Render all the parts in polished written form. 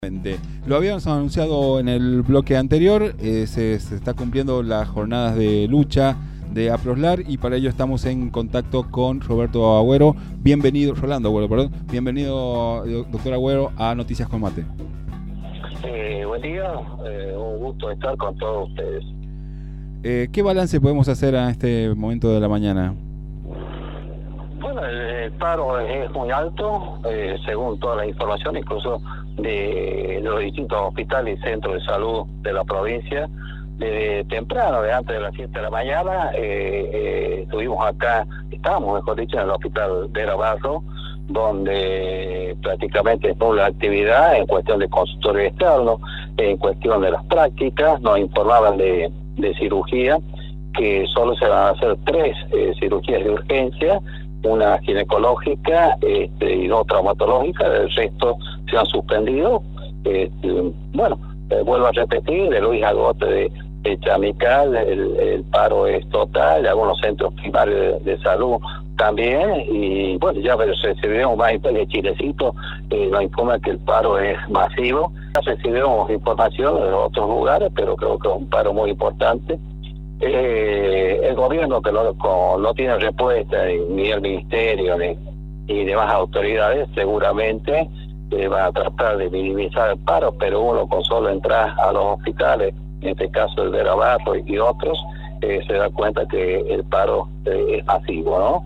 Lo habíamos anunciado en el bloque anterior, se está cumpliendo las jornadas de lucha de APROSLAR y para ello estamos en contacto con Roberto Agüero. Rolando Agüero, perdón. Bienvenido, doctor Agüero, a Noticias con Mate. Buen día, un gusto estar con todos ustedes. ¿Qué balance podemos hacer a este momento de la mañana? Bueno, el paro es muy alto, según toda la información, incluso de los distintos hospitales y centros de salud de la provincia. Desde temprano, de antes de las 7 de la mañana, estábamos mejor dicho, en el hospital Vera Barro, donde prácticamente es nula actividad en cuestión de consultorio externo, en cuestión de las prácticas. Nos informaban de cirugía, que solo se van a hacer 3 cirugías de urgencia, una ginecológica y 2 traumatológicas. El resto se han suspendido. Vuelvo a repetir, de Luis Agote de Chamical, el paro es total, algunos centros primarios de salud también, y bueno, ya recibimos más de Chilecito, nos informa que el paro es masivo. Ya recibimos información de otros lugares, pero creo que es un paro muy importante. El gobierno que no tiene respuesta, ni el ministerio ni demás autoridades, seguramente van a tratar de minimizar el paro, pero uno con solo entrar a los hospitales, en este caso el de Rabato y otros, se da cuenta que el paro es masivo, ¿no?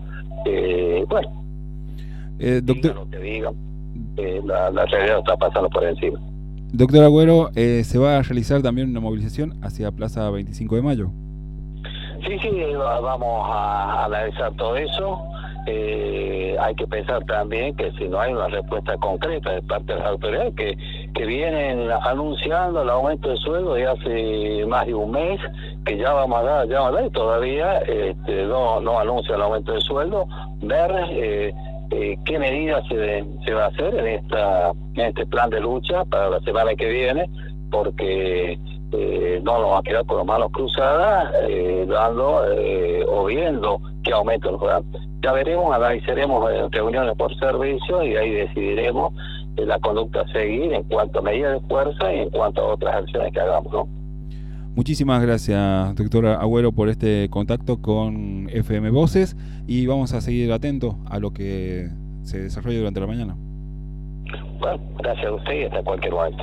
Doctor, lo que digan, la realidad está pasando por encima. Doctor Agüero, ¿se va a realizar también una movilización hacia Plaza 25 de Mayo? Sí, vamos a analizar todo eso. Hay que pensar también que si no hay una respuesta concreta de parte de las autoridades que vienen anunciando el aumento de sueldo de hace más de un mes, que ya vamos a dar y todavía no anuncian el aumento de sueldo, ver qué medidas se va a hacer en este plan de lucha para la semana que viene, porque no nos va a quedar con las manos cruzadas dando o viendo qué aumento nos dan. Ya veremos, analizaremos reuniones por servicio y ahí decidiremos la conducta a seguir en cuanto a medidas de fuerza y en cuanto a otras acciones que hagamos, ¿no? Muchísimas gracias, doctor Agüero, por este contacto con FM Voces, y vamos a seguir atentos a lo que se desarrolle durante la mañana. Bueno, gracias a usted y hasta cualquier momento.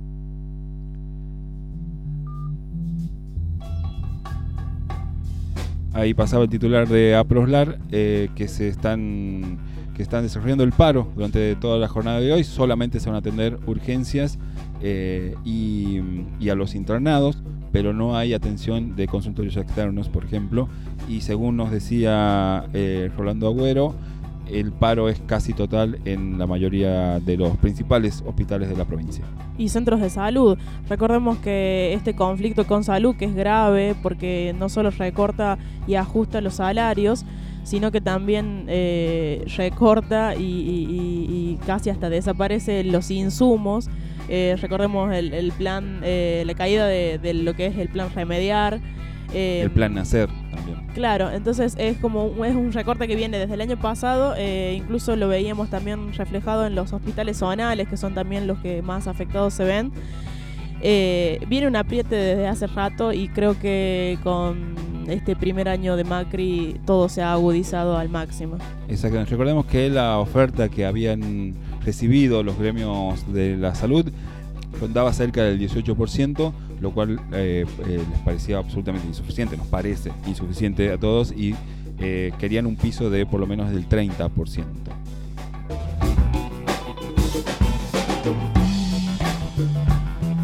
Ahí pasaba el titular de APROSLAR, que están desarrollando el paro durante toda la jornada de hoy. Solamente se van a atender urgencias y a los internados, pero no hay atención de consultorios externos, por ejemplo. Y según nos decía Rolando Agüero, el paro es casi total en la mayoría de los principales hospitales de la provincia. Y centros de salud. Recordemos que este conflicto con salud, que es grave porque no solo recorta y ajusta los salarios, sino que también recorta y casi hasta desaparece los insumos. Recordemos el plan, la caída de lo que es el plan Remediar. El plan Nacer también. Claro, entonces es un recorte que viene desde el año pasado, incluso lo veíamos también reflejado en los hospitales zonales, que son también los que más afectados se ven. Viene un apriete desde hace rato y creo que con este primer año de Macri todo se ha agudizado al máximo. Exactamente. Recordemos que la oferta que habían recibido los gremios de la salud rondaba cerca del 18%, lo cual les parecía absolutamente insuficiente, nos parece insuficiente a todos, y querían un piso de por lo menos del 30%.